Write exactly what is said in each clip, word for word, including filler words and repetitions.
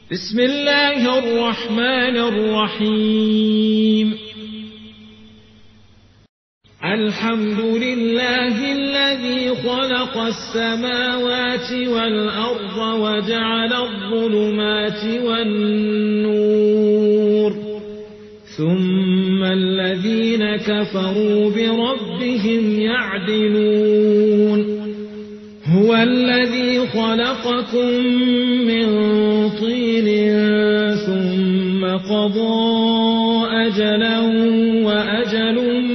بسم الله الرحمن الرحيم. الحمد لله الذي خلق السماوات والأرض وجعل الظلمات والنور، ثم الذين كفروا بربهم يعدلون. هو الذي خلقكم من طين ثم قضى أجلا وأجل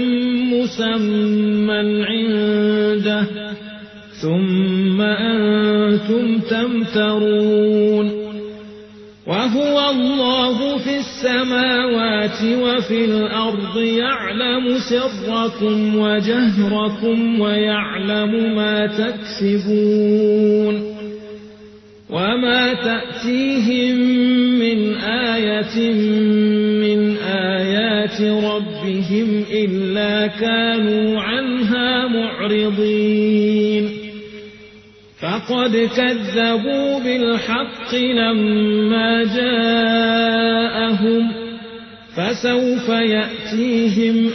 مسمى عنده ثم أنتم تمترون. وهو الله في السماوات وفي الأرض يعلم سركم وجهركم ويعلم ما تكسبون. وما تأتيهم من آية من آيات ربهم إلا كانوا عنها معرضين. فقد كذبوا بالحق لما جاءهم، فسوف يأتيهم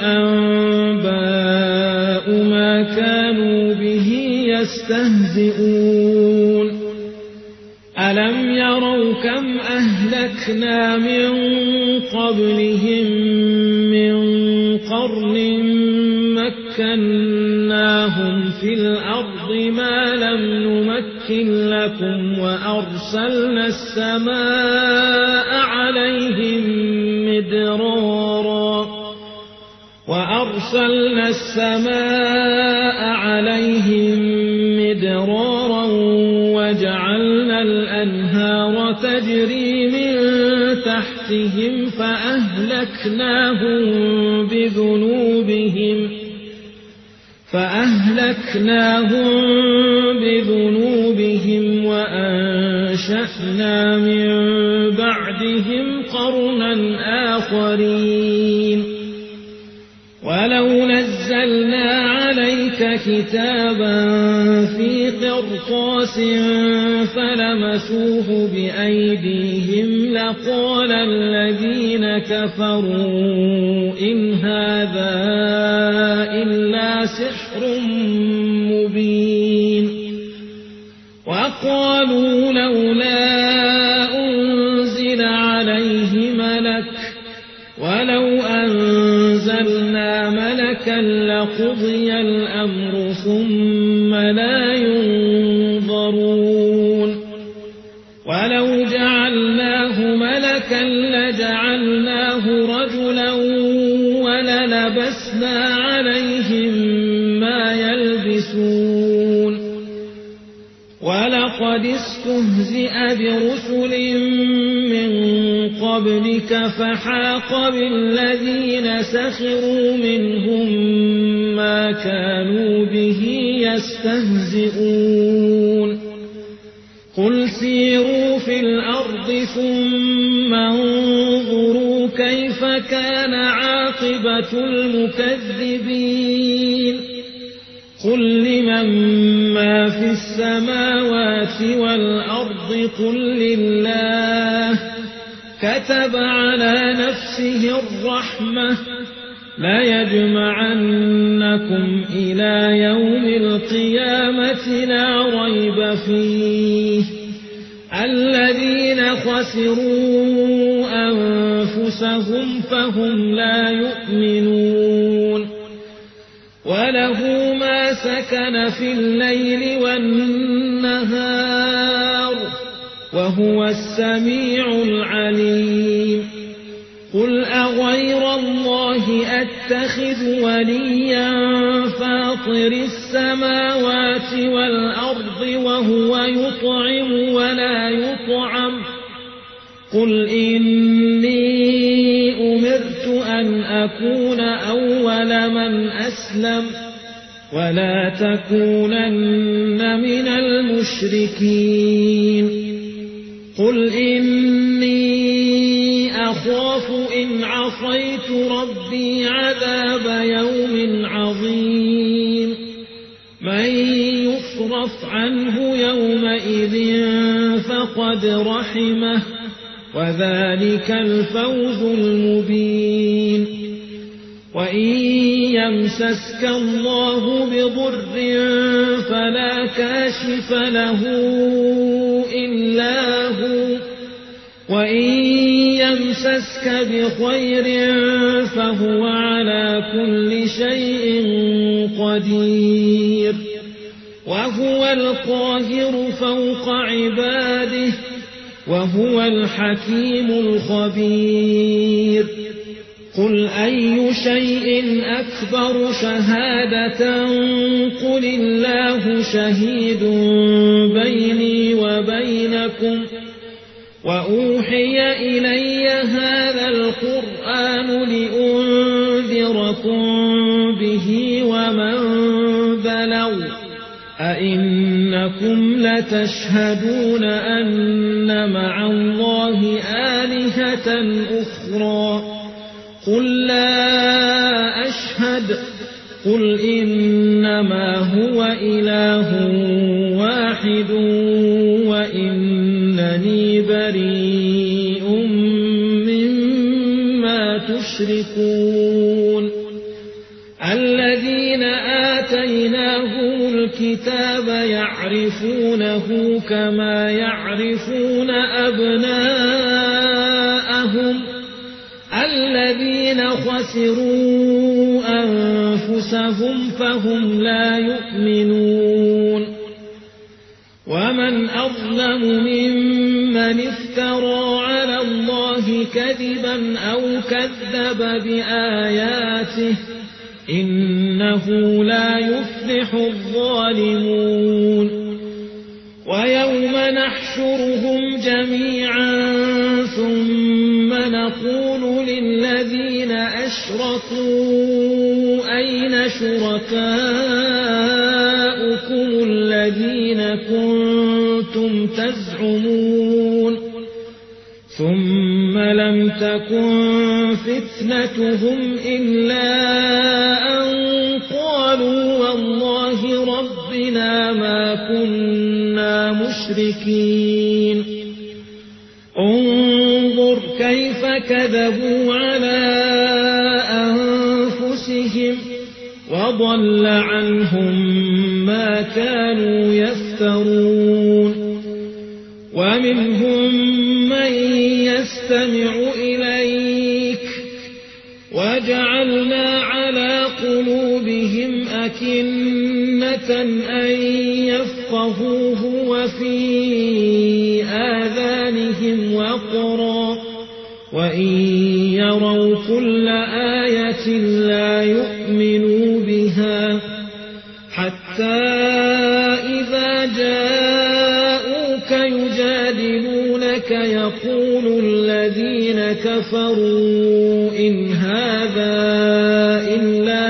أنباء ما كانوا به يستهزئون. ألم يروا كم أهلكنا من قبلهم من قرن مكناهم في الأرض ما لم نمكن لكم، وأرسلنا السماء عليهم مدرارا وأرسلنا السماء عليهم مدرارا وجعلنا الأنهار تجري من تحتهم فأهلكناهم بذنوبهم فأهلكناهم بذنوبهم وأنشأنا من بعدهم قرنا آخرين. ولو نزلنا عليك كتابا في قرطاس فلمسوه بأيديهم لقال الذين كفروا إن هذا إلا سحر مبين. وقالوا لولا أنزل عليه ملك ولو أنزلنا ملكا لقضي الأمر ثم لا ينظرون. ولو جعلناه ملكا لجعلناه رجلا وللبسنا عليهم ما يلبسون. ولقد استهزئ برسل من قبلك فحاق بالذين سخروا منهم ما كانوا به يستهزئون. قل سيروا في الأرض ثم انظروا كيف كان عاقبة المكذبين. قل لمن ما في السماوات والأرض قل لله كتب على نفسه الرحمة ليجمعنكم إلى يوم القيامة لا ريب فيه. الذين خسروا أنفسهم فهم لا يؤمنون. وله ما سكن في الليل والنهار وهو السميع العليم. قل أغير الله أتخذ وليا فاطر السماوات والأرض وهو يطعم ولا يطعم. قل إني أمرت أن أكون أول من أسلم ولا تكونن من المشركين. قل إني أخاف إن عصيت ربي عذاب يوم عظيم. من يصرف عنه يومئذ فقد رحمه وذلك الفوز المبين. وإن يمسسك الله بضر فلا كاشف له إلا هو، وإن يمسسك بخير فهو على كل شيء قدير، وهو القاهر فوق عباده، وهو الحكيم الخبير. قل أي شيء أكبر شهادة قل الله شهيد بيني وبينكم، وأوحي إلي هذا القرآن لأنذركم به ومن بلغ. أئنكم لتشهدون أن مع الله آلهة أخرى؟ قل لا أشهد. قل إنما هو إله واحد وإنني بريء مما تشركون. الذين آتيناهم الكتاب يعرفونه كما يعرفون أبناءهم، الذين خسروا أنفسهم فهم لا يؤمنون. ومن أظلم ممن افترى على الله كذبا أو كذب بآياته، إنه لا يفلح الظالمون. ويوم نحشرهم جميعا ثم نقول للذين أشركوا أين شركاؤكم الذين كنتم تزعمون، ثم لم تكن فتنتهم إلا أن قالوا والله ربنا ما كنا مشركين. انظر كيف كذبوا على أنفسهم وضل عنهم ما كانوا يفترون. ومنهم من يستمع إليك وجعلنا على قلوبهم أكنة أن يفقهوه وفي آذانهم وقرا، وإن يروا كل آية لا يؤمنوا بها، حتى إذا جاءوك يجادلونك يقول الذين كفروا إن هذا إلا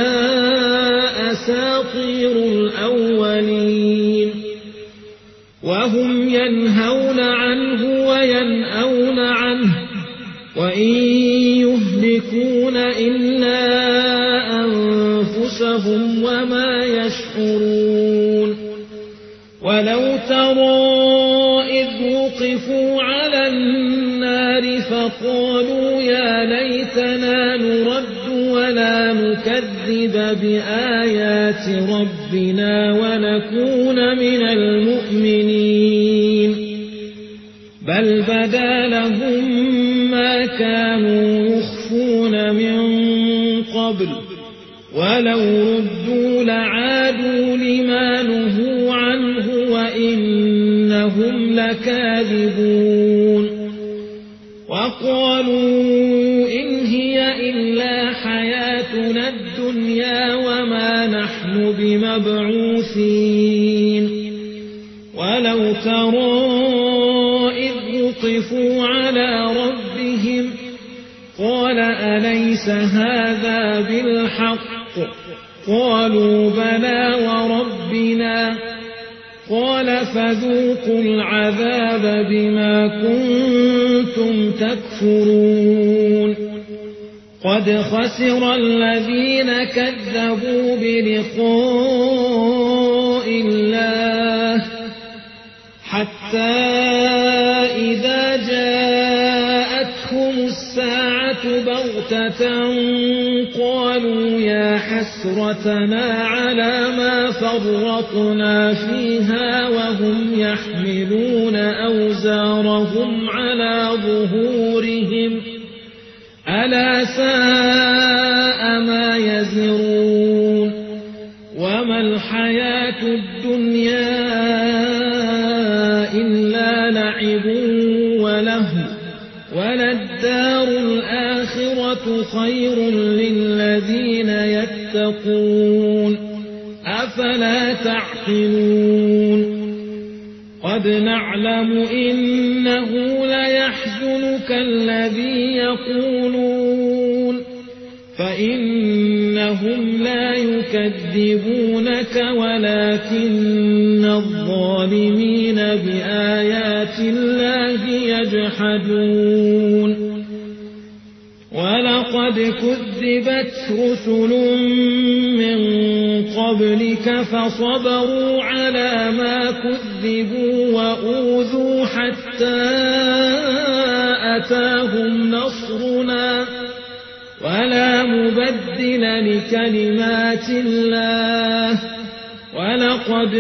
أساطير الأولين، وهم ينهون عنه وينأون عنه، وإن يهلكون إلا أنفسهم وما يشعرون. ولو ترى إذ وقفوا على النار فقالوا يا ليتنا نرد ولا نكذب بآيات ربنا ونكون من المؤمنين، بل بدا لهم ما كانوا يخفون من قبل، ولو ردوا لعادوا لما نهوا عنه وإنهم لكاذبون. وقالوا إن هي إلا حياتنا الدنيا وما نحن بمبعوثين. ولو ترى إذ وقفوا على ربهم قال أليس هذا بالحق؟ قالوا بلى وربنا. قال فذوقوا العذاب بما كنتم تكفرون. قد خسر الذين كذبوا بلقاء الله حتى إذا جاءوا الساعة بغتة قالوا يا حسرتنا على ما فرطنا فيها وهم يحملون أوزارهم على ظهورهم ألا ساء ما يزرون وما الحياة الدنيا إلا لعب ولهو وللدار الآخرة خير للذين يتقون أفلا تعقلون قد نعلم إنه ليحزنك الذي يقولون فإنهم لا يكذبونك ولكن الظالمين بآيات الله يجحدون ولقد كذبت رسل من قبلك فصبروا على ما كذبوا وأوذوا حتى أتاهم نصرنا ولا مبدل لكلمات الله ولقد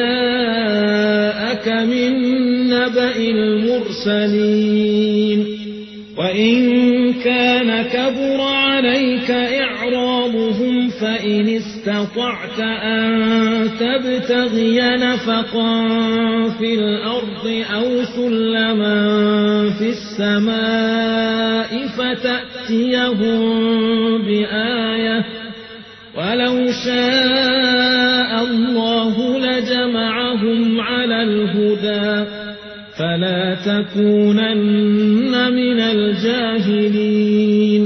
جاءك من نبأ المرسلين وإن كان كبر عليك إعراضهم فإن استطعت أن تبتغي نفقا في الأرض أو سلما في السماء فتأتيهم بآية ولو شاء الله لجمعهم على الهدى فلا تكونن من الجاهلين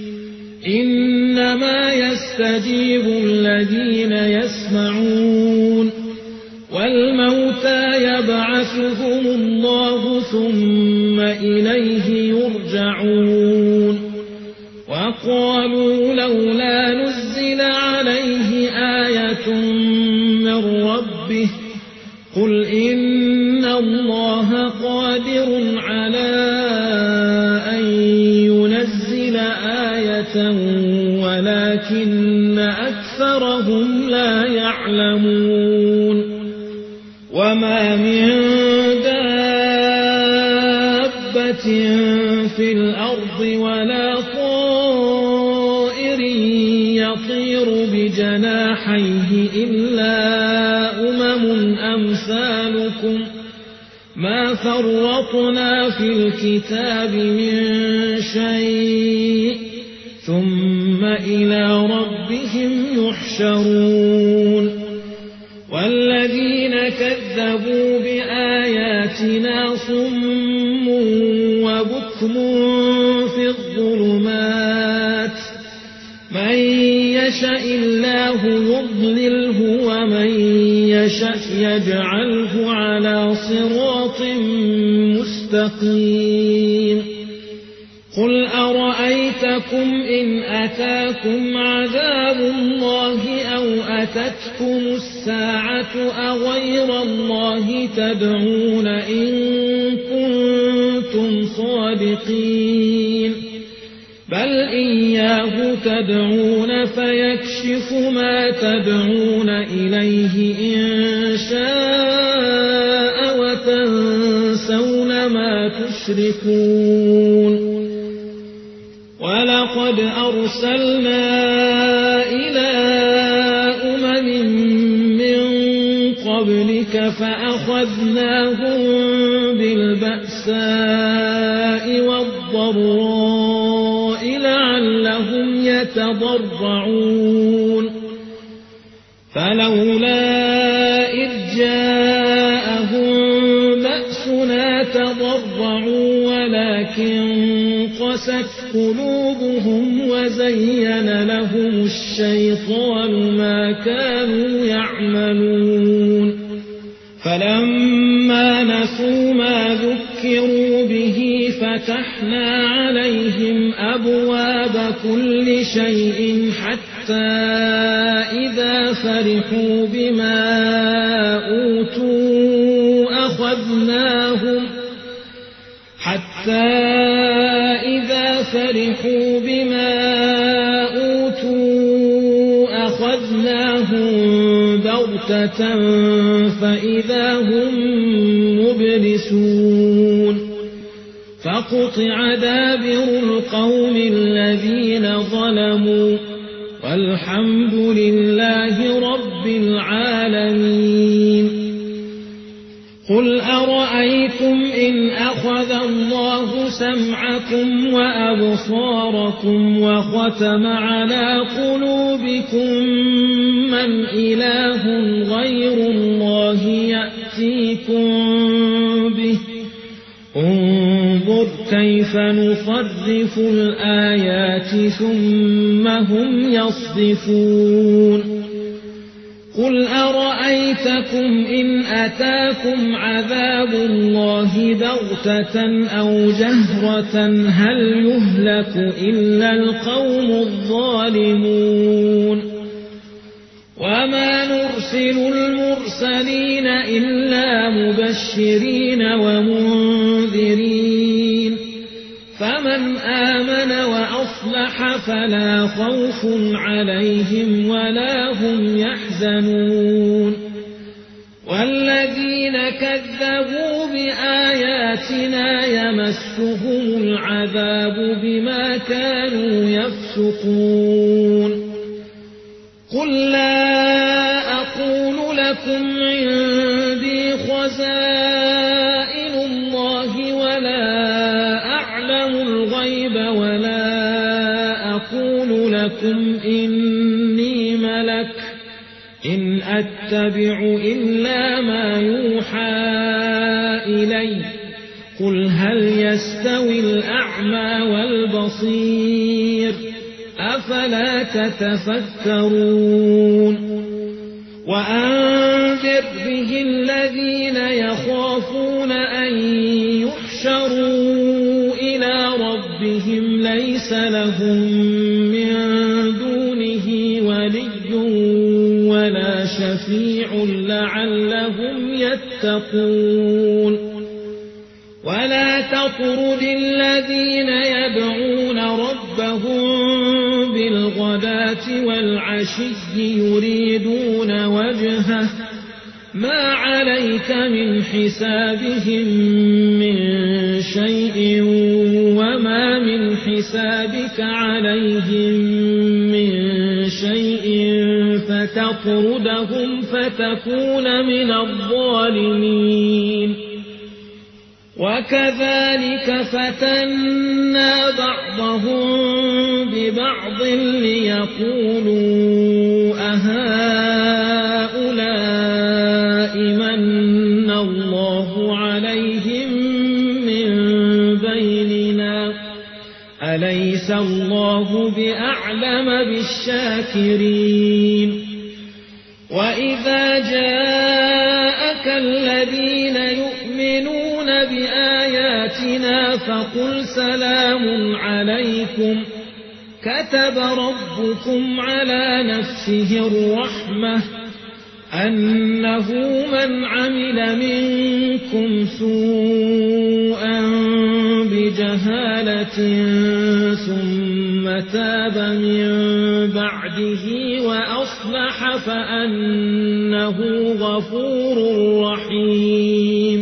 إنما يستجيب الذين يسمعون والموتى يبعثهم الله ثم إليه يرجعون وقالوا لولا نزل عليه آية من ربه قل إن الله قادر على أن ينزل آية ولكن أكثرهم لا يعلمون وما من دابة في الأرض ولا طائر يطير بجناحيه إلا أمم أمثالكم ما فرطنا في الكتاب من شيء ثم إلى ربهم يحشرون والذين كذبوا بآياتنا صم وبكم في الظلمات من يشاء الله يضلله ومن يشاء يجعله على صراط مستقيم قل أرأيتكم إن أتاكم عذاب الله أو أتتكم الساعة أغير الله تدعون إن كنتم صادقين بل إياه تدعون فيكشف ما تدعون إليه إن شاء وتنسون ما تشركون ولقد أرسلنا إلى أمم من قبلك فأخذناهم بالبأساء والضراء لعلهم يتضرعون فلولا إذ جاءهم بأسنا تضرعوا ولكن قست قلوبهم وزين لهم الشيطان ما كانوا يعملون فلما نسوا ما ذكروا به فتحنا عليهم أبواب كل شيء حتى إذا فرحوا بما أوتوا أخذناهم حتى إذا فرحوا بما أوتوا أخذناهم بغتة فإذا هم مبلسون فقطع دابر القوم الذين ظلموا والحمد لله رب العالمين. قل أرأيتم إن أخذ الله سمعكم وأبصاركم وختم على قلوبكم من إله غير الله يأتيكم به انظر كيف نصرف الآيات ثم هم يصدفون. قل أرأيتكم إن أتاكم عذاب الله بغتة أو جهرة هل يهلك إلا القوم الظالمون. وما نرسل المرسلين إلا مبشرين ومنذرين فمن آمن وأصلح فلا خوف عليهم ولا هم يحزنون. والذين كذبوا بآياتنا يمسهم العذاب بما كانوا يفسقون. قل لا أقول لكم عندي خزائن الله ولا أعلم الغيب ولا أقول لكم إني ملك إن أتبع إلا ما يوحى إلي قل هل يستوي الأعمى والبصير أفلا تتفكرون. وأنذر به الذين يخافون أن يحشروا إلى ربهم ليس لهم من دونه ولي ولا شفيع لعلهم يتقون. ولا تطرد الذين يدعون ربهم بالغداة والعشي يريدون وجهه ما عليك من حسابهم من شيء وما من حسابك عليهم من شيء فتطردهم فتكون من الظالمين. وكذلك فتنا بعضهم ببعض ليقولوا أهؤلاء من الله عليهم من بيننا أليس الله بأعلم بالشاكرين. وإذا جاءك الذين يؤمنون بآياتنا فقل سلام عليكم كتب ربكم على نفسه الرحمة أنه من عمل منكم سوءا بجهالة ثم تاب من بعده وأصلح فأنه غفور رحيم.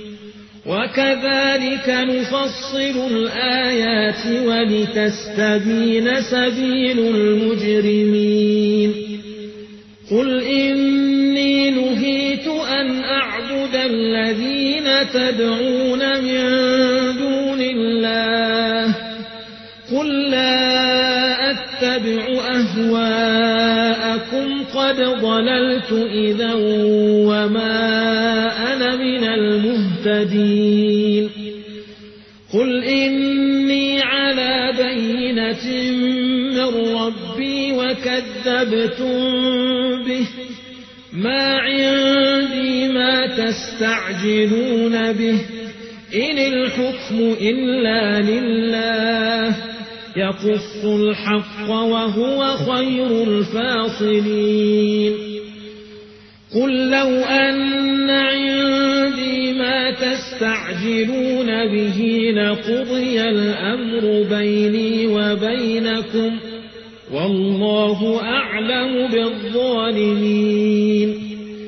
وكذلك نفصل الآيات ولتستبين سبيل المجرمين. قل إني نهيت أن أعبد الذين تدعون من دون الله قل لا أتبع أهواءكم قد ضللت إذا وما أنا من المهتدين. قل إني على بينة من ربي وكذبتم به ما عندي ما تستعجلون به إن الحكم إلا لله يقص الحق وهو خير الفاصلين. قل لو أن عندي ما تستعجلون به لقضي الأمر بيني وبينكم والله أعلم بالظالمين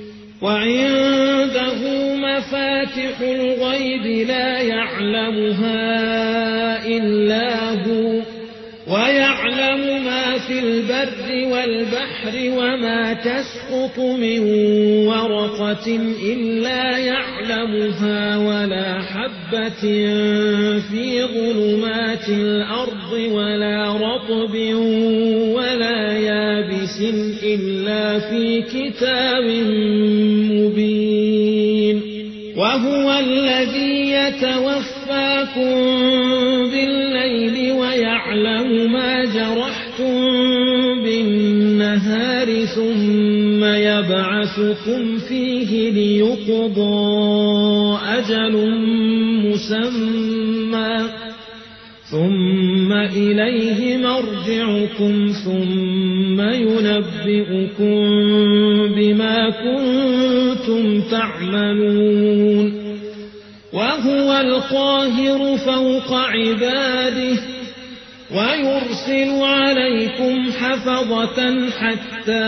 وعنده مفاتح الغيب لا يعلمها إلا هو ويعلم ما في البر والبحر وما تسقط من ورقة إلا يعلمها ولا حبة في ظلمات الأرض ولا رطب ولا يابس إلا في كتاب مبين وهو الذي يتوفاكم بالليل ويعلم ما جرحتم بالنهار ثم يبعثكم فيه ليقضى أجل مسمى ثم إليه مرجعكم ثم ينبئكم بما كنتم تعملون وهو القاهر فوق عباده ويرسل عليكم حفظة حتى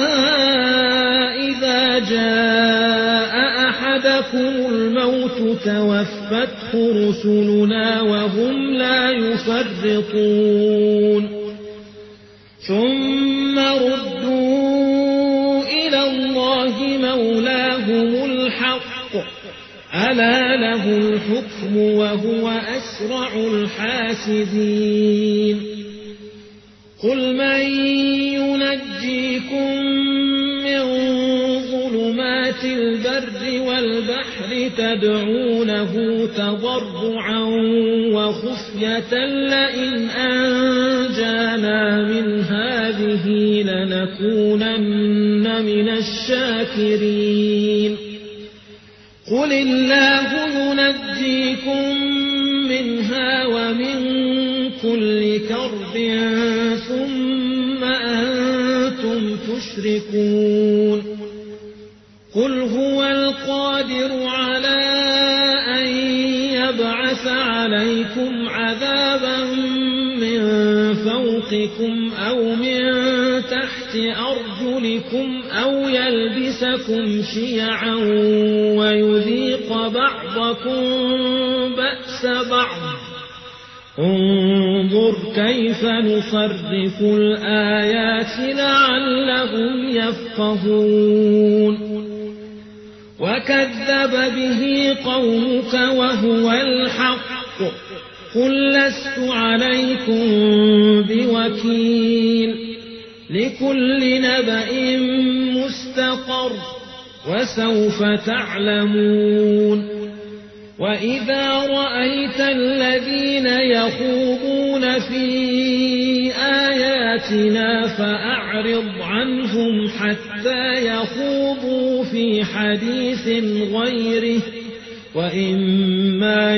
إذا جاء أحدكم الموت توفته رسلنا وهم لا يفرطون ثم ردوا إلى الله مولاهم الحق ألا له الحكم وهو أسرع الحاسبين قل من ينجيكم من ظلمات البر والبحر تدعونه تضرعا وخفية لئن أنجانا من هذه لنكونن من الشاكرين قل الله ينجيكم منها ومن كل كرب ثم أنتم تشركون قل هو القادر على أن يبعث عليكم عذابا من فوقكم أو من تحت أرجلكم أو يلبسكم شيعا ويذيق بعضكم بأس بعض انظر كيف نصرف الآيات لعلهم يفقهون وكذب به قومك وهو الحق قل لست عليكم بوكيل لكل نبأ مستقر وسوف تعلمون وإذا رأيت الذين يخوضون في آياتنا فأعرض عنهم حتى يخوضوا في حديث غيره وإما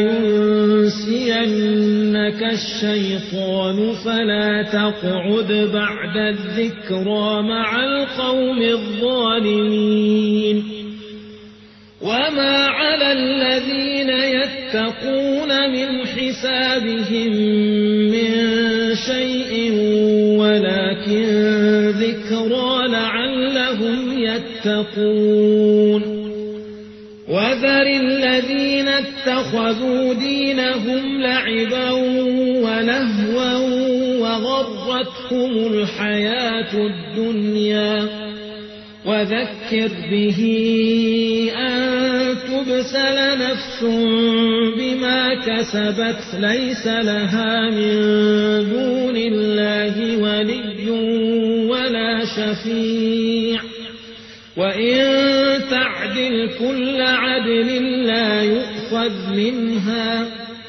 ينسينك الشيطان فلا تقعد بعد الذكرى مع القوم الظالمين وما على الذين يتقون من حسابهم من شيء ولكن ذكرى لعلهم يتقون وذر الذين اتخذوا دينهم لعبا ولهوا وغرتهم الحياة الدنيا وذكر به أن تبسل نفس بما كسبت ليس لها من دون الله ولي ولا شفيع وإن تعدل كل عدل لا يؤخذ منها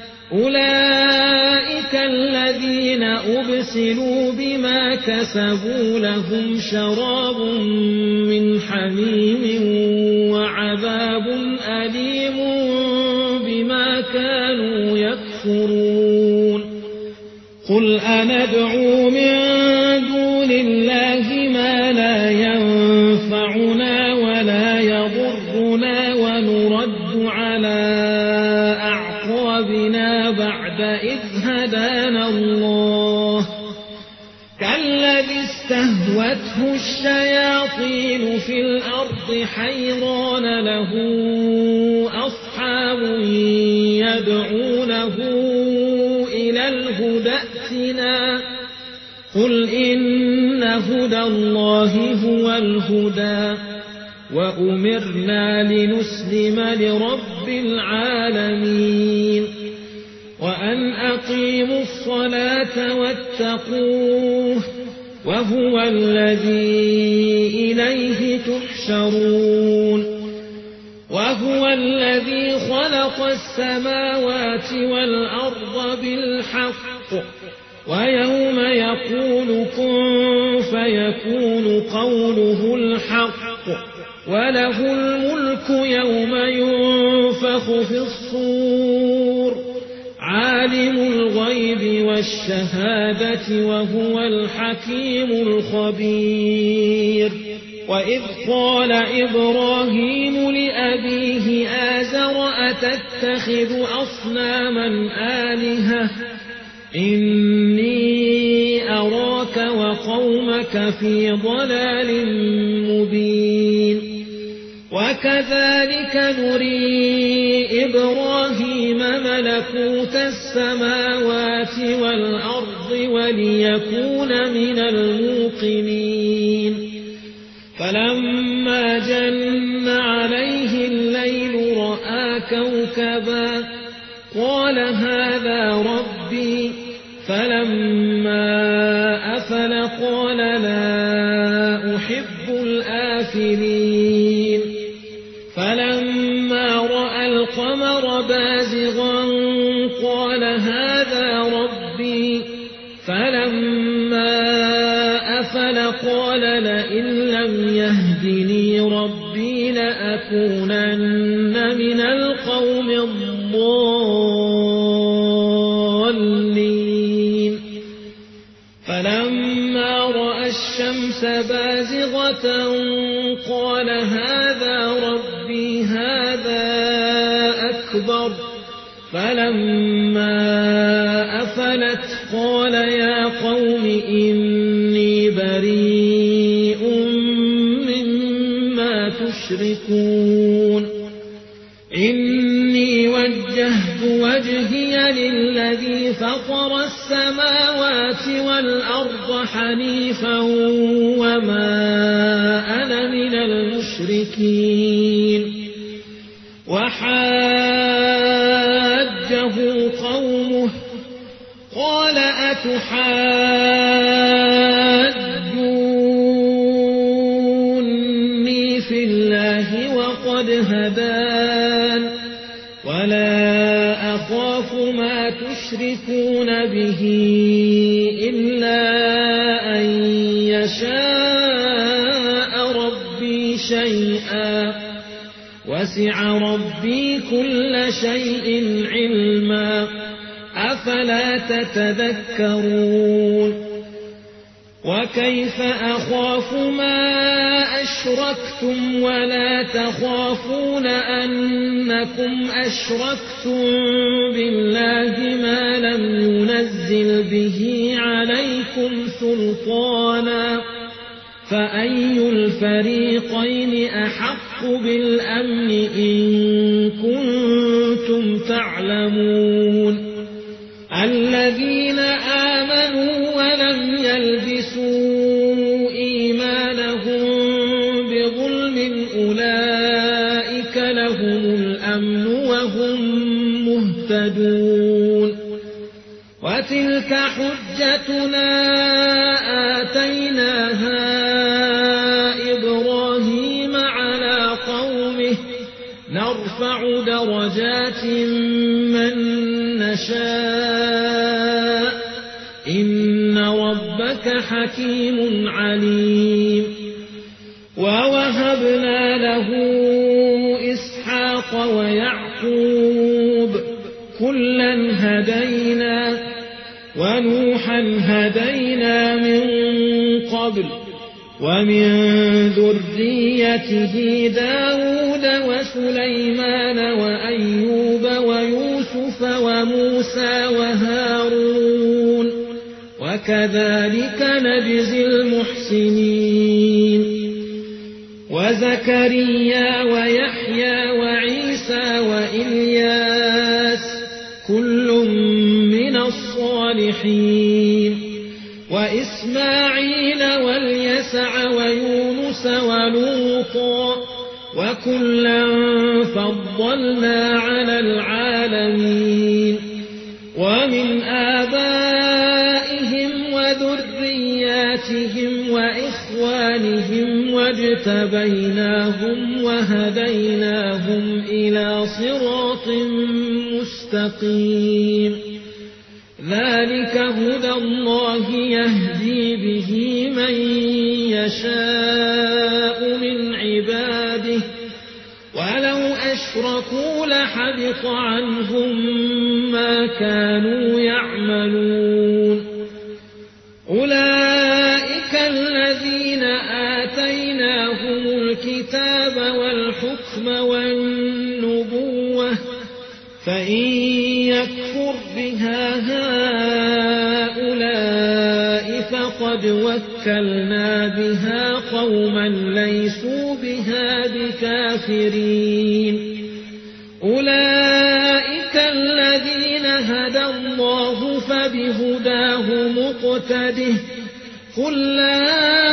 أولئك الذين أبسلوا بما كسبوا لهم شراب من حميم وعذاب أليم بما كانوا يكفرون قل أندعو من دون الله ما لا ينفعنا ولا هدانا الله كالذي استهوته الشياطين في الأرض حيران له أصحاب يدعونه إلى الهدى ائتنا قل إن هدى الله هو الهدى وأمرنا لنسلم لرب العالمين وأن أقيموا الصلاة واتقوه وهو الذي إليه تحشرون وهو الذي خلق السماوات والأرض بالحق ويوم يقول كن فيكون قوله الحق وله الملك يوم ينفخ في الصور عالم الغيب والشهادة وهو الحكيم الخبير وإذ قال إبراهيم لأبيه آزر أتتخذ أصناما آلهة إني أراك وقومك في ضلال مبين وكذلك نري إبراهيم ملكوت السماوات والأرض وليكون من الموقنين فلما جن عليه الليل رأى كوكبا قال هذا ربي فلما أفل قال لا أحب الآفلين فلما رأى القمر بازغا قال هذا ربي فلما أفل قال لئن لم يهدني ربي لأكونن من القوم الضالين فلما رأى الشمس بازغة قال هذا ربي هذا أكبر فلما أفلت قال يا قوم إني بريء مما تشركون إني وجهت وجهي للذي فطر السماوات والأرض حنيفا وما أنا من المشركين وحاجه قومه قال أتحاجوني في الله وقد هدان ولا أخاف ما تشركون به إلا أن يشاء ربي شيئا وسع ربي كل شيء علما أفلا تتذكرون وكيف أخاف ما أشركتم ولا تخافون أنكم أشركتم بالله ما لم ينزل به عليكم سلطانا فأي الفريقين أحق بالأمن إن كنتم تعلمون الذين آمنوا ولم يلبسوا إيمانهم بظلم أولئك لهم الأمن وهم مهتدون وتلك حجتنا آتيناها إبراهيم على قومه نرفع درجات من نشاء إن ربك حكيم عليم ووهبنا له إسحاق ويعقوب كلا هدينا ونوحا هدينا من قبل ومن ذريته داود وسليمان وأيوب ويوسف يوسف وموسى وهارون وكذلك نجزي المحسنين وزكريا ويحيى وعيسى وإلياس كل من الصالحين وإسماعيل واليسع ويونس ولوطا وكلا فضلنا على العالمين ومن آبائهم وذرياتهم وإخوانهم واجتبيناهم وهديناهم إلى صراط مستقيم ذلك هدى الله يهدي به من يشاء من عباده ولو أشركوا لحبط عنهم ما كانوا يعملون أولئك الذين آتيناهم الكتاب والحكم والنبوة فإن يكفر بها هؤلاء فقد وكلنا بها قوما ليسوا بها بكافرين أولئك الذين هدى الله فبهداه مقتده قل لا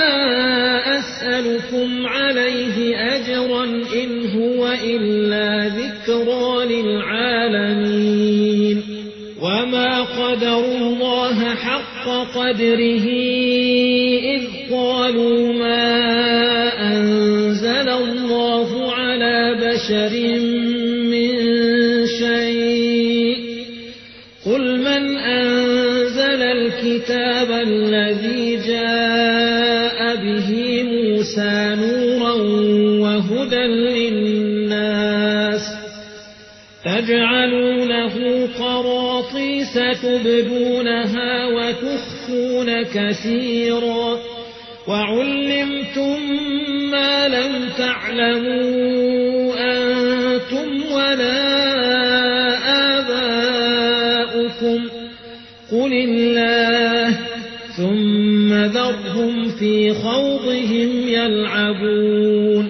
أسألكم عليه أجرا إن هو إلا ذكرى للعالمين وما قدروا الله حق قدره إذ قالوا ما أنزل الله على بشر من شيء قل من أنزل الكتاب الذي جاء به موسى نورا وهدى للناس تجعلونه قراطيس تبدونها وتخفون كثيرا وعلمتم ما لم تعلموا أنتم ولا آباؤكم قل الله ثم ذرهم في خوضهم يلعبون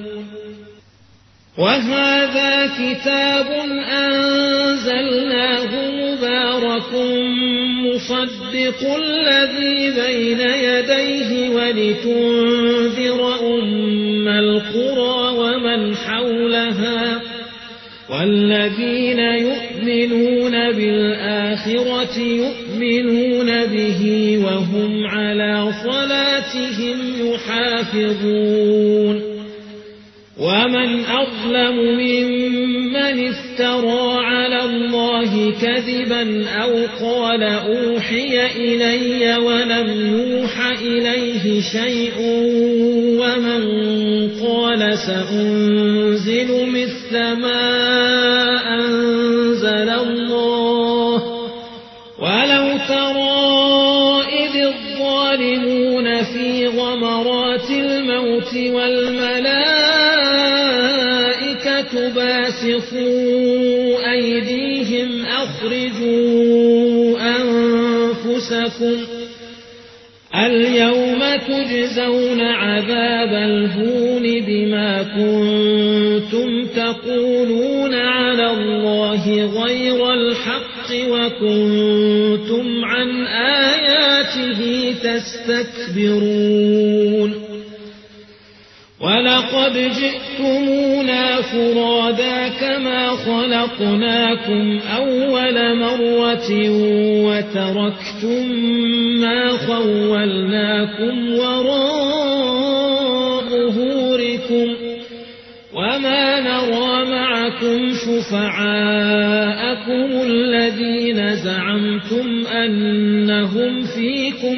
وهذا كتاب أنزلناه مبارك مصدق الذي بين يديه ولتنذر أم القرى ومن حولها والذين يؤمنون بالآخرة يؤمنون به وهم على صلاتهم يحافظون ومن أظلم ممن افترى على الله كذبا أو قال أوحي إلي ولم يوح إليه شيء ومن قال سأنزل مثل ما أنزل الله ولو ترى إذ الظالمون في غمرات الموت والملائكة باسطوا أيديهم أخرجوا أنفسكم اليوم تجزون عذاب الهون بما كنتم تقولون على الله غير الحق وكنتم عن آياته تستكبرون ولقد جئتمونا فرادا كما خلقناكم أول مرة وتركتم ما خولناكم وراء ظهوركم وما نرى معكم شفعاءكم الذين زعمتم أنهم فيكم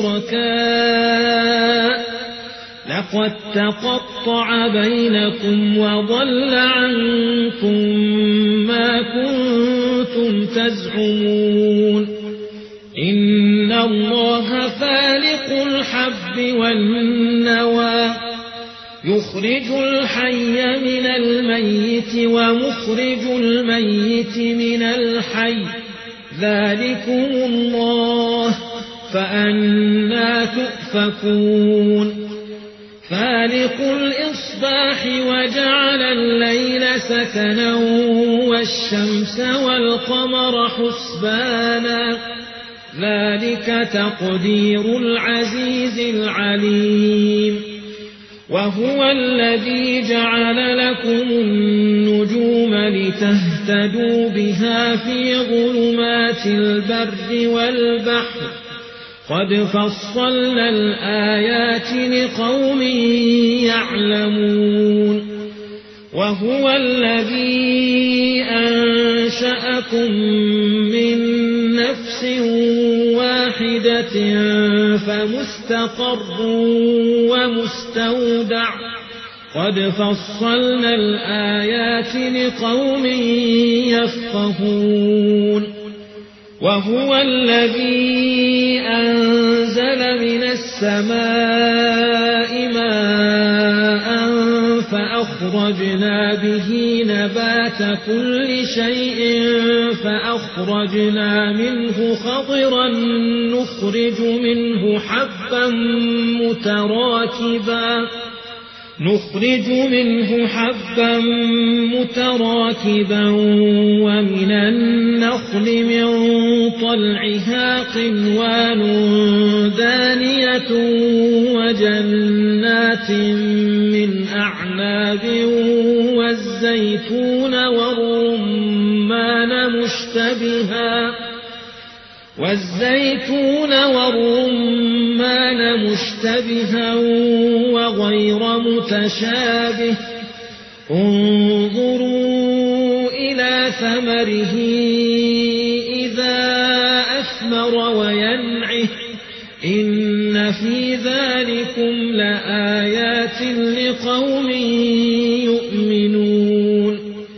شركاء لقد تقطع بينكم وضل عنكم ما كنتم تزعمون إن الله فالق الحب والنوى يخرج الحي من الميت ومخرج الميت من الحي ذلكم الله فأنى تؤفكون فالق الإصباح وجعل الليل سكنا والشمس والقمر حسبانا ذلك تقدير العزيز العليم وهو الذي جعل لكم النجوم لتهتدوا بها في ظلمات البر والبحر قد فصلنا الآيات لقوم يعلمون وهو الذي أنشأكم من نفس واحدة فمستقر ومستودع قد فصلنا الآيات لقوم يفقهون وهو الذي أنزل من السماء ماء فأخرجنا به نبات كل شيء فأخرجنا منه خضرا نخرج منه حبا متراكبا نخرج منه حبا متراكبا ومن النخل من طلعها قنوان دانية وجنات من أعناب والزيتون والرمان مشتبها والزيتون والرمان مشتبها وغير متشابه انظروا إلى ثمره إذا أثمر وينعه إن في ذلكم لآيات لقوم يؤمنون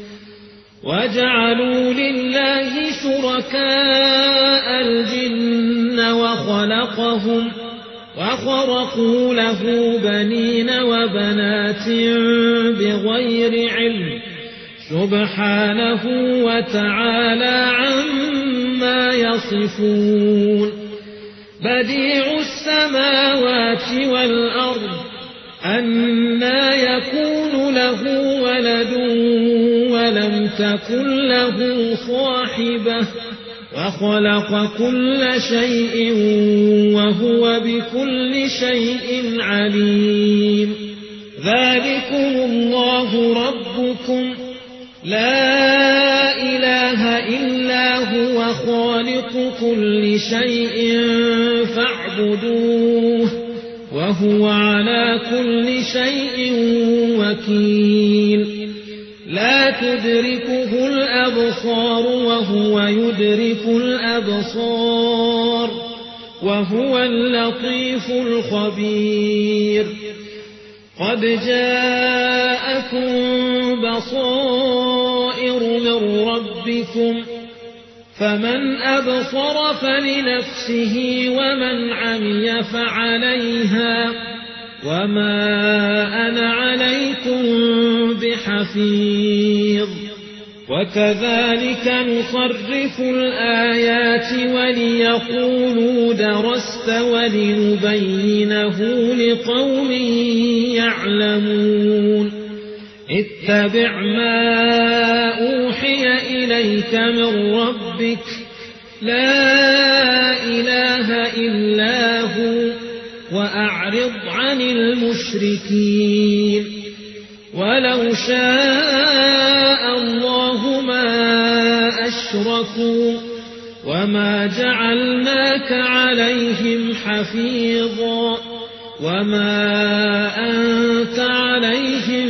وجعلوا لله شركاء الجن وخلقهم وخرقوا له بنين وبنات بغير علم سبحانه وتعالى عما يصفون بديع السماوات والأرض أنى يكون له ولد ولم تكن له صاحبة وخلق كل شيء وهو بكل شيء عليم ذلكم الله ربكم لا إله إلا هو خالق كل شيء فاعبدوه وهو على كل شيء وكيل لا تدركه الأبصار وهو يدرك الأبصار وهو اللطيف الخبير قد جاءكم بصائر من ربكم فمن أبصر فلنفسه ومن عمي فعليها وما أنا عليكم بحفيظ وكذلك نصرف الآيات وليقولوا درست ولنبينه لقوم يعلمون اتبع ما أوحي إليك من ربك لا إله إلا هو وأعرض عن المشركين ولو شاء الله ما أشركوا وما جعلناك عليهم حفيظا وما أنت عليهم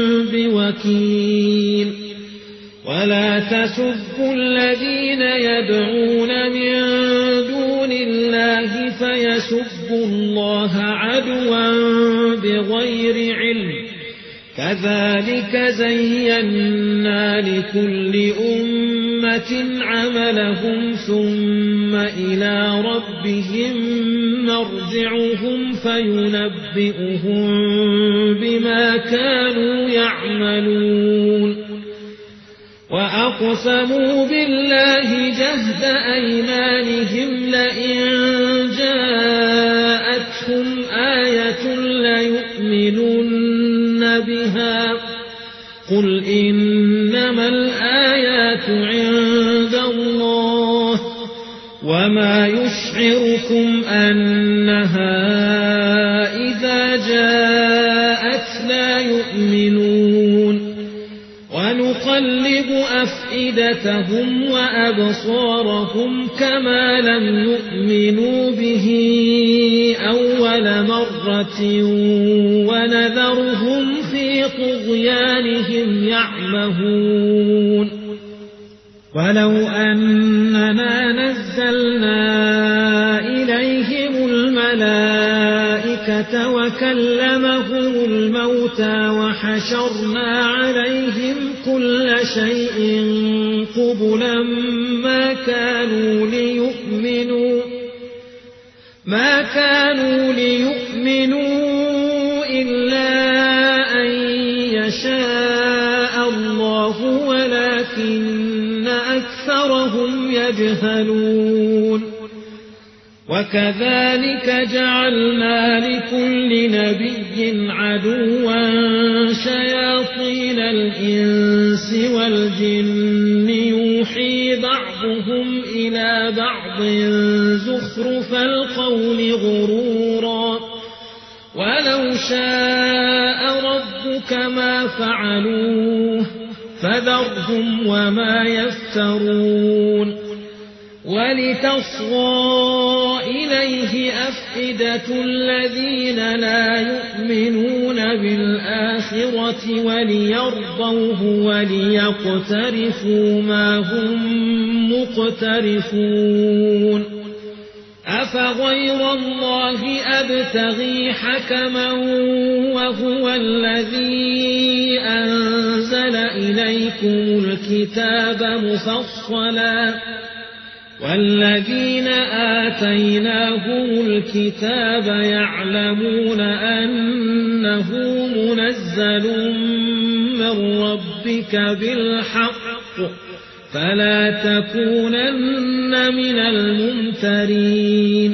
بوكيل ولا تسبوا الذين يدعون من دون الله فيسبوا الله عدوا بغير علم كذلك زينا لكل أمة أمة عملهم ثم إلى ربهم مرجعهم فينبئهم بما كانوا يعملون وأقسموا بالله جهد أيمانهم لئن جاءتهم آية ليؤمنن بها قل إنما الآيات عند الله وما يشعركم أنها إذا جاءت لا يؤمنون ونقلب أفئدتهم وأبصارهم كما لم يؤمنوا به أول مرة ونذرهم في طغيانهم يعمهون ولو أننا نزلنا إليهم الملائكة وكلمهم الموتى وحشرنا عليهم كل شيء قبلا ما كانوا ليؤمنوا ما كانوا ليؤمنوا إلا أن يشاء الله ولكن أكثرهم يجهلون وكذلك جعلنا لكل نبي عدوا شياطين الإنس والجن يوحي بعضهم إلى بعض زخرف القول غرورا ولو شاء ربك ما فعلوه فذرهم وما يفترون ولتصغى إليه أفئدة الذين لا يؤمنون بالآخرة وليرضوه وليقترفوا ما هم مقترفون أفغير الله أبتغي حكما وهو الذي أنزل إليكم الكتاب مفصلا والذين آتيناهم الكتاب يعلمون أنه منزل من ربك بالحق فلا تكونن من الممترين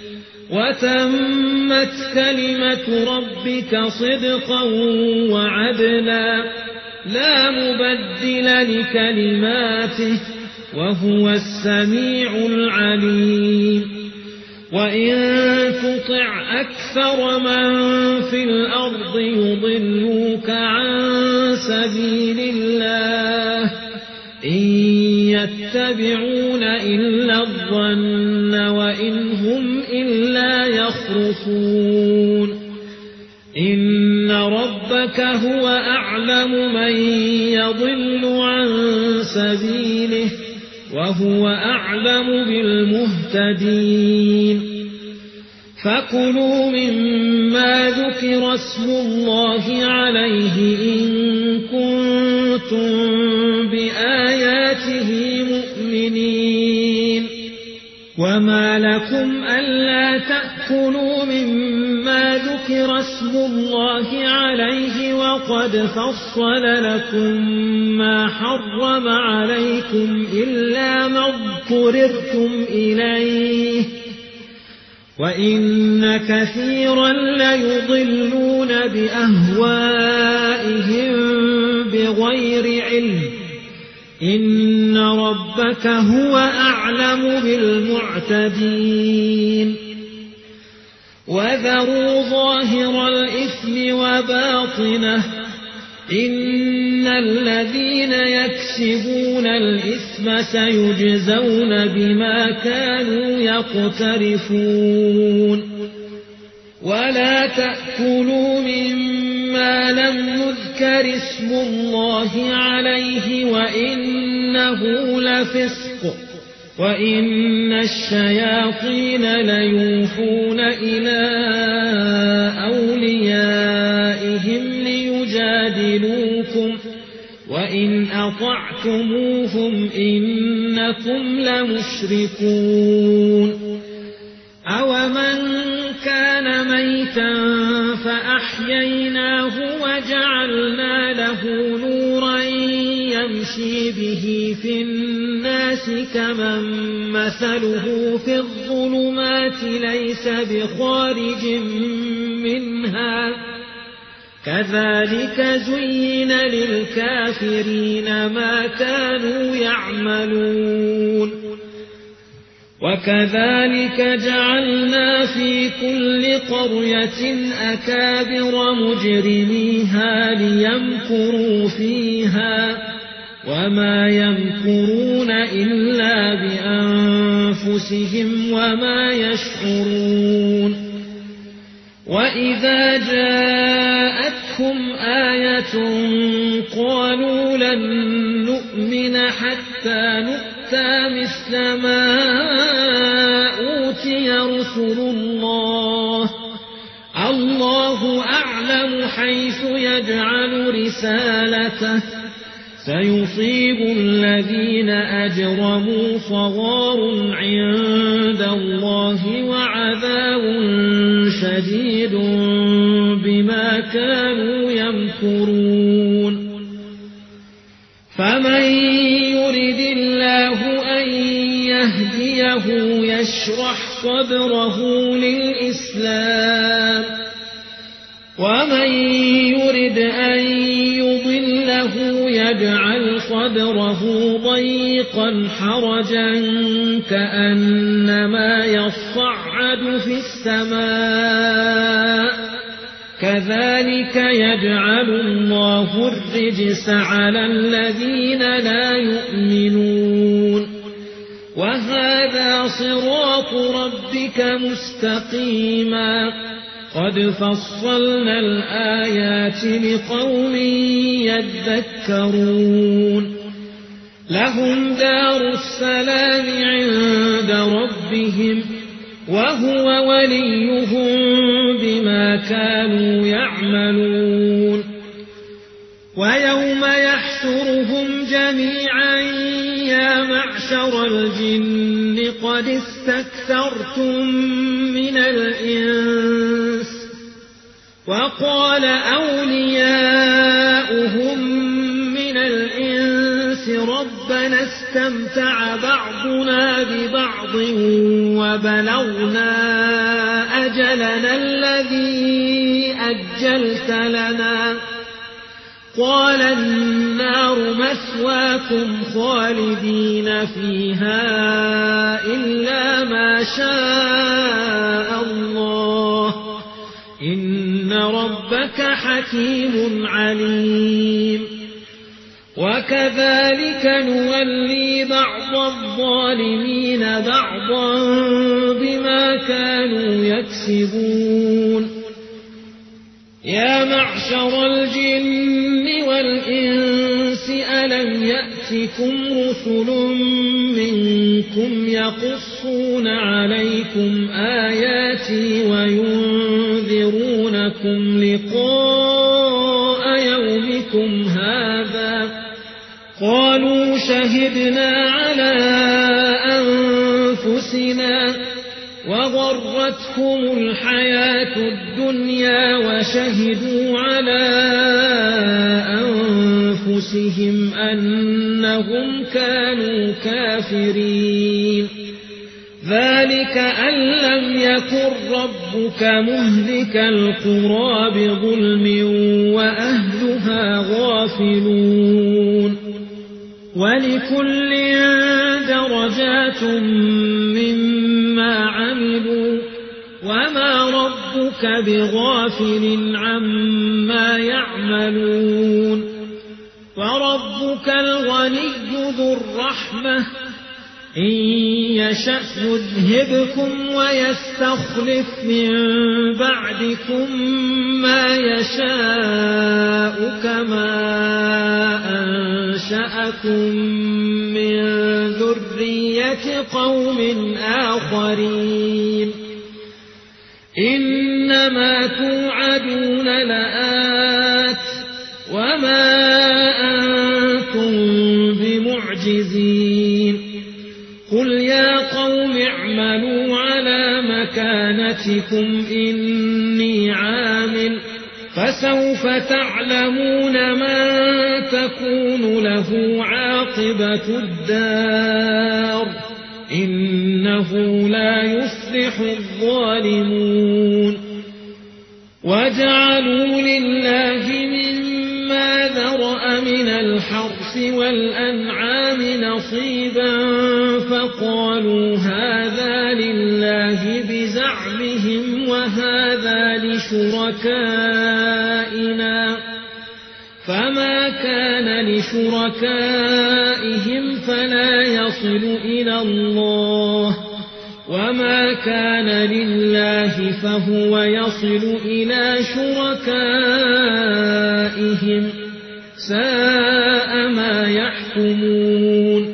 وتمت كلمة ربك صدقا وعدلا لا مبدل لكلماته وهو السميع العليم وإن تطع أكثر من في الأرض يضلوك عن سبيل الله إن يتبعون إلا الظن وإن هم إلا يخرصون إن ربك هو أعلم من يضل عن سبيله وهو أعلم بالمهتدين فكلوا مما ذكر اسم الله عليه إن كنتم بآياته مؤمنين وما لكم ألا تأكلوا مما ذكر اسم الله عليه وقد فصل لكم ما حرم عليكم إلا ما اضطررتم إليه وإن كثيرا ليضلون بأهوائهم بغير علم إن ربك هو أعلم بالمعتدين وذروا ظاهر الإثم وباطنه إن الذين يكسبون الإثم سيجزون بما كانوا يقترفون ولا تأكلوا مما لم يذكر اسم الله عليه وإنه لفسق وإن الشياطين ليوحون إلى أوليائهم ليجادلوكم وإن أطعتم فعلتموهم إنكم لمشركون أومن كان ميتا فأحييناه وجعلنا له نورا يمشي به في الناس كمن مثله في الظلمات ليس بخارج منها كذلك زين للكافرين ما كانوا يعملون وكذلك جعلنا في كل قرية أكابر مجرميها ليمكروا فيها وما يمكرون إلا بأنفسهم وما يشعرون وإذا جاءتهم آية قالوا لن نؤمن حتى نؤمن مثل ما أوتي رسل الله الله أعلم حيث يجعل رسالته سيصيب الذين أجرموا صغار عند الله وعذاب شديد بما كانوا يمكرون فمن يرد الله أن يهديه يشرح صدره للإسلام ومن يرد أن يضله يجعل صدره ضيقا حرجا كأنما يصعد في السماء كذلك يجعل الله الرجس على الذين لا يؤمنون وهذا صراط ربك مستقيما قد فصلنا الآيات لقوم يذكرون لهم دار السلام عند ربهم وهو وليهم بما كانوا يعملون ويوم يحشرهم جميعا يا معشر الجن قد استكثرتم من الإنس وقال أولياؤهم من الإنس ربنا استمتع بعضنا ببعض وبلغنا أجلنا الذي أجلت لنا قال النار مثواكم خالدين فيها إلا ما شاء الله إن ربك حكيم عليم وكذلك نولي بعض الظالمين بعضا بما كانوا يكسبون يا معشر الجن والإنس ألم يأتكم رسل منكم يقصون عليكم آياتي وينذرونكم لقاء يومكم هذا قالوا شهدنا على أنفسنا وغرتهم الحياة الدنيا وشهدوا على أنفسهم أنهم كانوا كافرين ذلك أن لم يكن ربك مهلك القرى بظلم وأهلها غافلون ولكل درجات مما عملوا وما ربك بغافل عما يعملون وربك الغني ذو الرحمة إن يشأ يذهبكم ويستخلف من بعدكم ما يشاء كما أنشأكم من ذرية قوم آخرين إنما توعدون لآت وما أنتم بمعجزين مكانتكم إني عامل فسوف تعلمون من تكون له عاقبة الدار إنه لا يفلح الظالمون وجعلوا لله مما ذرأ من الحرث والأنعام نصيبا فقالوا هذا لله بزعمهم وهذا لشركائنا فما كان لشركائهم فلا يصل إلى الله وما كان لله فهو يصل إلى شركائهم ساء ما يحكمون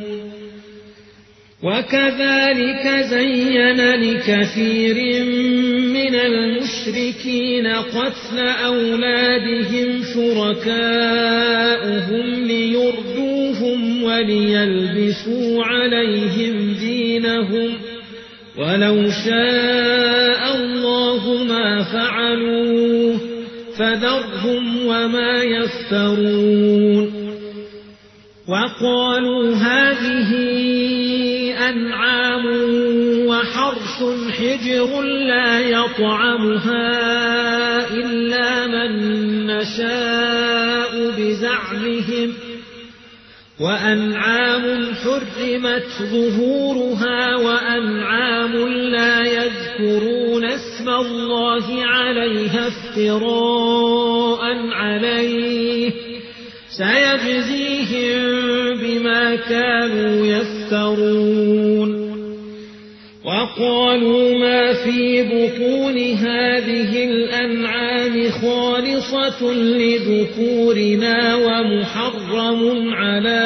وكذلك زين لكثير من المشركين قتل أولادهم شركاؤهم ليردوهم وليلبسوا عليهم دينهم ولو شاء الله ما فعلوه فذرهم وما يفترون وقالوا هذه أنعام وحرث حجر لا يطعمها إلا من نشاء بزعمهم وأنعام حرمت ظهورها وأنعام لا يذكرون اسم الله عليها افتراء عليه سيجزيهم بما كانوا يفترون وقالوا ما في بطون هذه الأنعام خالصة لذكورنا ومحرم على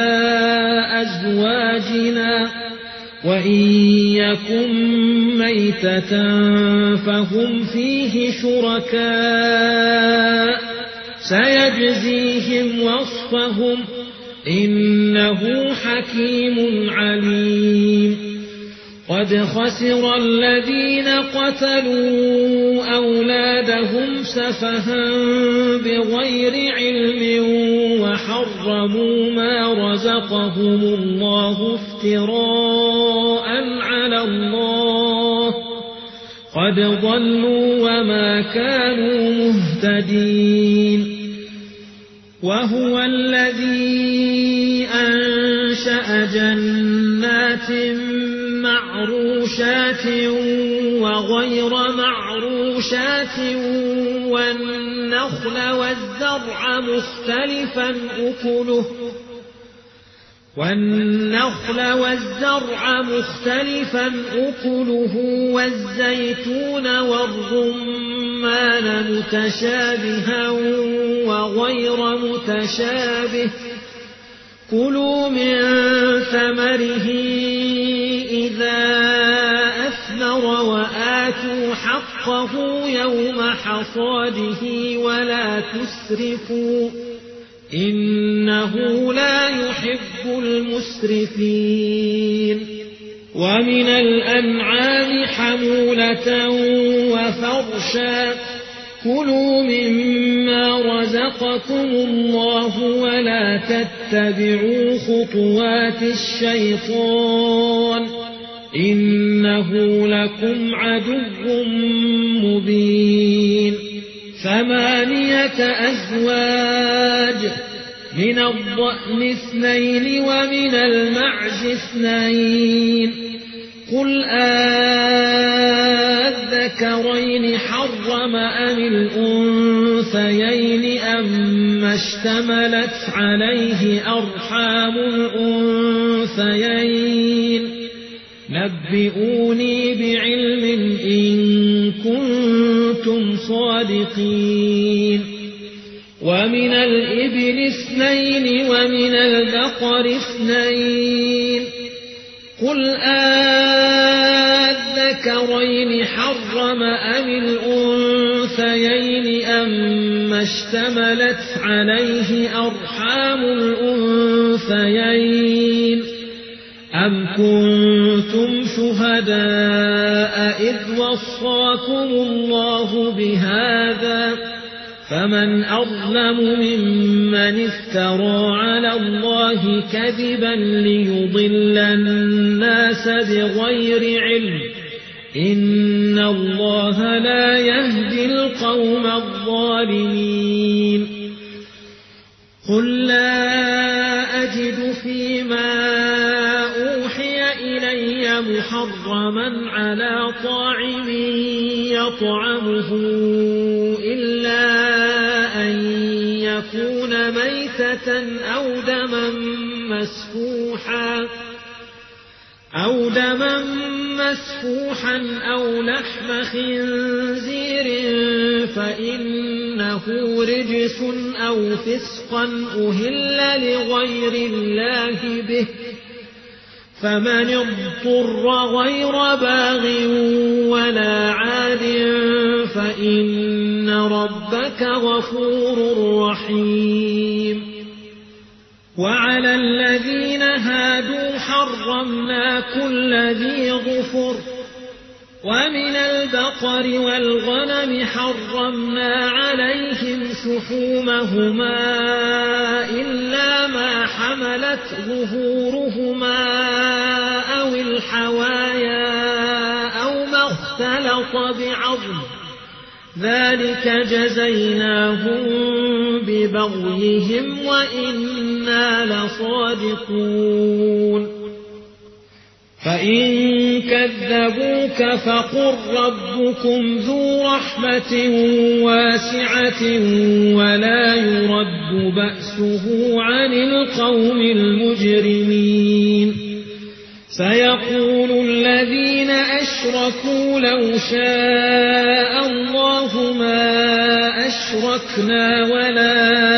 أزواجنا وإن يكن ميتة فهم فيه شركاء سيجزيهم وصفهم إنه حكيم عليم قد خسر الذين قتلوا أولادهم سفها بغير علم وحرموا ما رزقهم الله افتراء على الله قد ضلوا وما كانوا مهتدين وهو الذي أنشأ جنات معروشات وغير معروشات والنخل والزرع مختلفا أكله والنخل والزرع مختلفا أكله والزيتون والرمان متشابها وغير متشابه كلوا من ثمره إذا أثمر وآتوا حقه يوم حصاده ولا تسرفوا إنه لا يحب المسرفين ومن الأنعام حمولة وفرشا كلوا مما رزقكم الله ولا تتبعوا خطوات الشيطان إنه لكم عدو مبين ثمانية أزواج من الضأن اثنين ومن المعز اثنين قل أذكرين حرم أم الأنثيين أما اشتملت عليه أرحام الأنثيين نبئوني بعلم إن كنتم صادقين ومن الإبل اثنين ومن البقر اثنين قل أذكرين حرم أم الأنثيين أما اشتملت عليه أرحام الأنثيين أم كنتم شهداء إذ وصاكم الله بهذا فمن أظلم ممن افترى على الله كذبا ليضل الناس بغير علم إن الله لا يهدي القوم الظالمين قل لا أجد فيما أوحي إلي محرما على طاعم يطعمه إلا أن يكون ميتة أو دما مسفوحا أو دما مسفوحا أو لحم خنزير فإنه رجس أو فسقا أهل لغير الله به فمن اضطر غير باغ ولا عاد فإن ربك غفور رحيم وعلى الذين هادوا حرمنا كل ذي ظفر ومن البقر والغنم حرمنا عليهم شحومهما إلا ما حملت ظهورهما أو الحوايا أو ما اختلط بعظم ذلك جزيناهم ببغيهم وإنا لصادقون فإن كذبوك فقل ربكم ذو رحمة واسعة ولا يرد بأسه عن القوم المجرمين سيقول الذين أشركوا لو شاء الله ما أشركنا ولا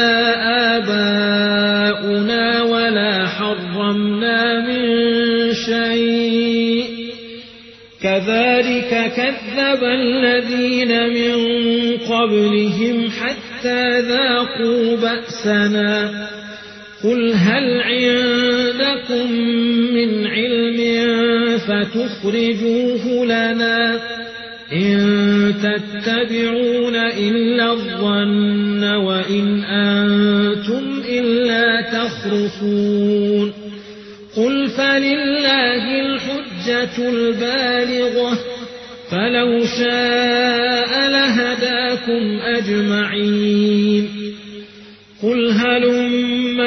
آباؤنا ولا حرمنا من شيء كذلك كذب الذين من قبلهم حتى ذاقوا بأسنا قل هل عندكم من علم فتخرجوه لنا إن تتبعون إلا الظن وإن أنتم إلا تخرصون قل فلله الحجة البالغة فلو شاء لهداكم أجمعين قل هلم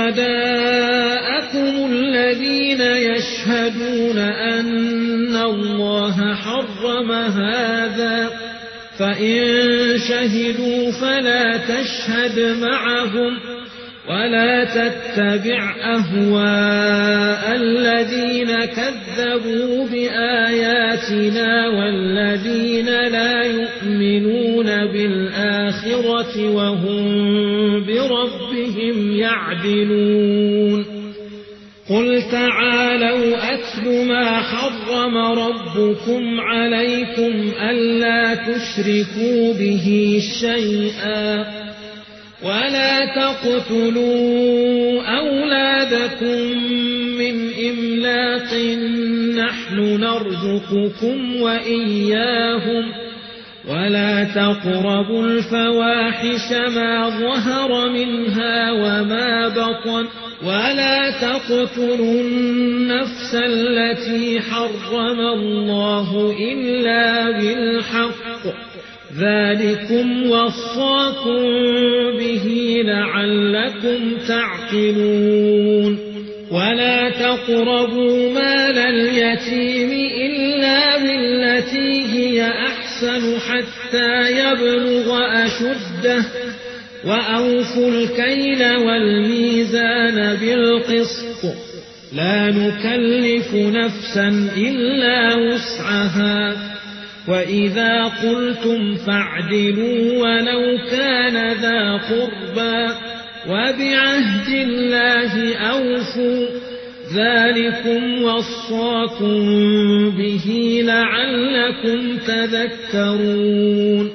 شهداءكم الذين يشهدون أن الله حرم هذا فإن شهدوا فلا تشهد معهم ولا تتبع أهواء الذين كذبوا بآياتنا والذين لا يؤمنون بالآخرة وهم بربهم يعدلون قل تعالوا أتل ما حرم ربكم عليكم ألا تشركوا به شيئا ولا تقتلوا أولادكم من إملاق نحن نرزقكم وإياهم ولا تقربوا الفواحش ما ظهر منها وما بطن ولا تقتلوا النفس التي حرم الله إلا بالحق ذلكم وصاكم به لعلكم تعقلون ولا تقربوا مال اليتيم إلا بالتي هي أحسن حتى يبلغ أشده وأوفوا الكيل والميزان بالقسط لا نكلف نفسا إلا وسعها وإذا قلتم فاعدلوا ولو كان ذا قربى وبعهد الله أوفوا ذلكم وصاكم به لعلكم تذكرون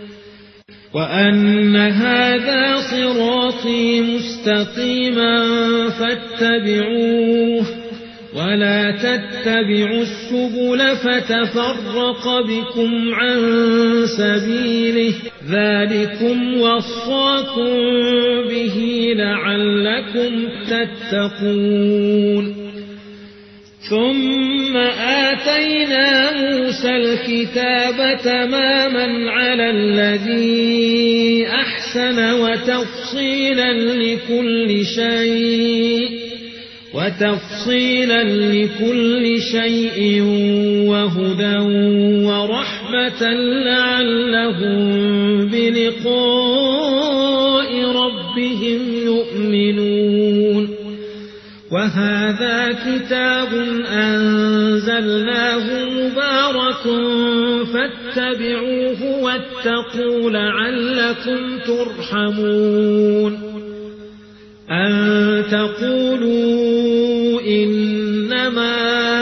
وأن هذا صراطي مستقيما فاتبعوه ولا تتبعوا السبل فتفرق بكم عن سبيله ذلكم وصاكم به لعلكم تتقون ثم آتينا موسى الكتاب تماما على الذي أحسن وتفصيلا لكل شيء وتفصيلا لكل شيء وهدى ورحمة لعلهم بلقاء ربهم يؤمنون وهذا كتاب أنزلناه مبارك فاتبعوه واتقوا لعلكم ترحمون أن تقولوا إنما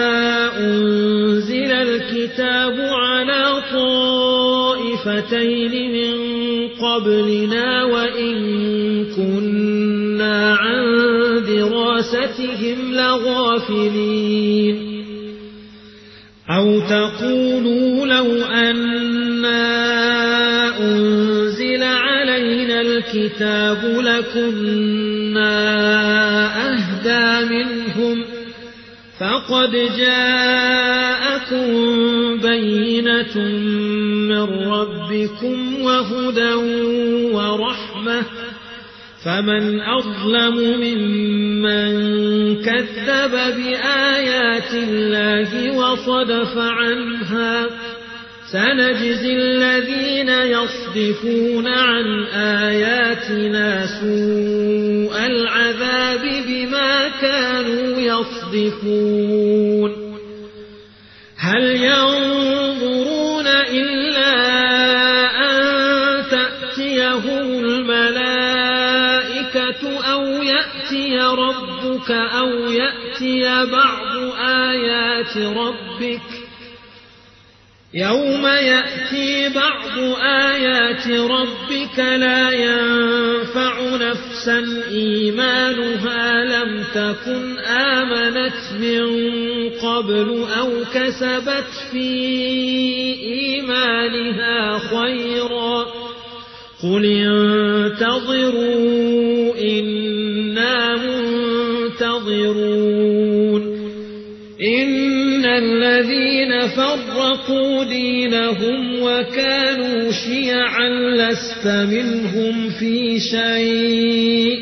أنزل الكتاب على طائفتين من قبلنا وإن كنا عن دراستهم لغافلين أو تقولوا لو أنا أنزل علينا الكتاب لكنا أهدى منهم فقد جاءكم بينة من ربكم وهدى ورحمة فمن أظلم ممن كذب بآيات الله وصدف عنها سنجزي الذين يصدفون عن آياتنا سوء العذاب بما كانوا يصدفون هل ينظرون إلا أن تأتيهم الملائكة أو يأتي ربك أو يأتي بعض آيات ربك يوم يأتي بعض آيات ربك لا ينفع نفسا إيمانها لم تكن آمنت من قبل أو كسبت في إيمانها خيرا قل انتظروا إنا منتظرون إن الذين فرقوا دينهم وكانوا شيعا لست منهم في شيء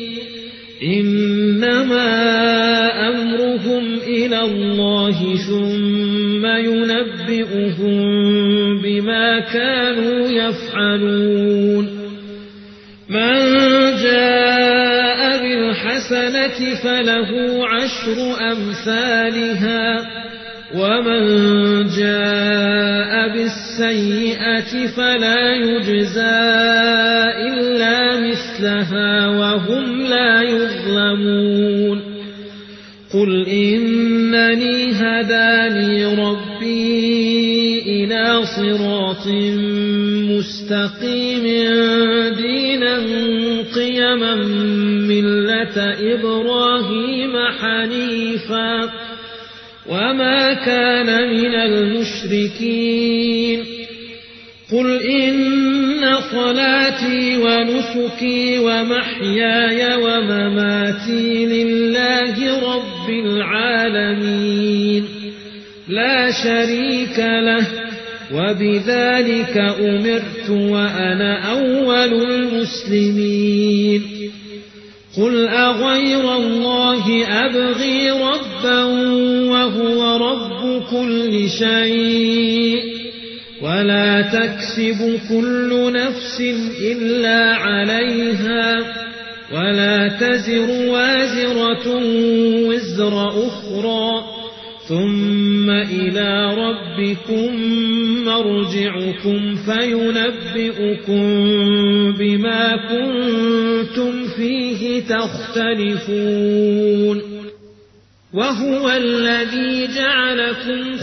إنما أمرهم إلى الله ثم ينبئهم بما كانوا يفعلون من جاء بالحسنة فله عشر أمثالها ومن جاء بالسيئة فلا يجزى إلا مثلها وهم لا يظلمون قل إنني هداني ربي إلى صراط مستقيم دينا قيما ملة إبراهيم حنيفا وما كان من المشركين قل إن صلاتي ونسكي ومحياي ومماتي لله رب العالمين لا شريك له وبذلك أمرت وأنا أول المسلمين قل أغير الله أبغي ربا وهو رب كل شيء ولا تكسب كل نفس إلا عليها ولا تزر وازرة وزر أخرى ثم إلى ربكم مرجعكم فينبئكم بما كنتم فيه تختلفون وهو الذي جعلكم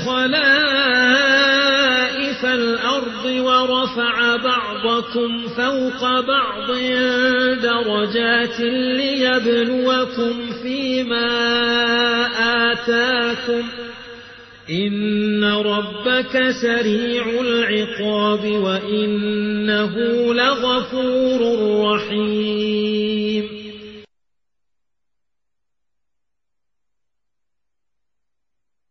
خلائف الأرض ورفع بعضكم فوق بعض درجات ليبلوكم فيما آتاكم إن ربك سريع العقاب وإنه لغفور رحيم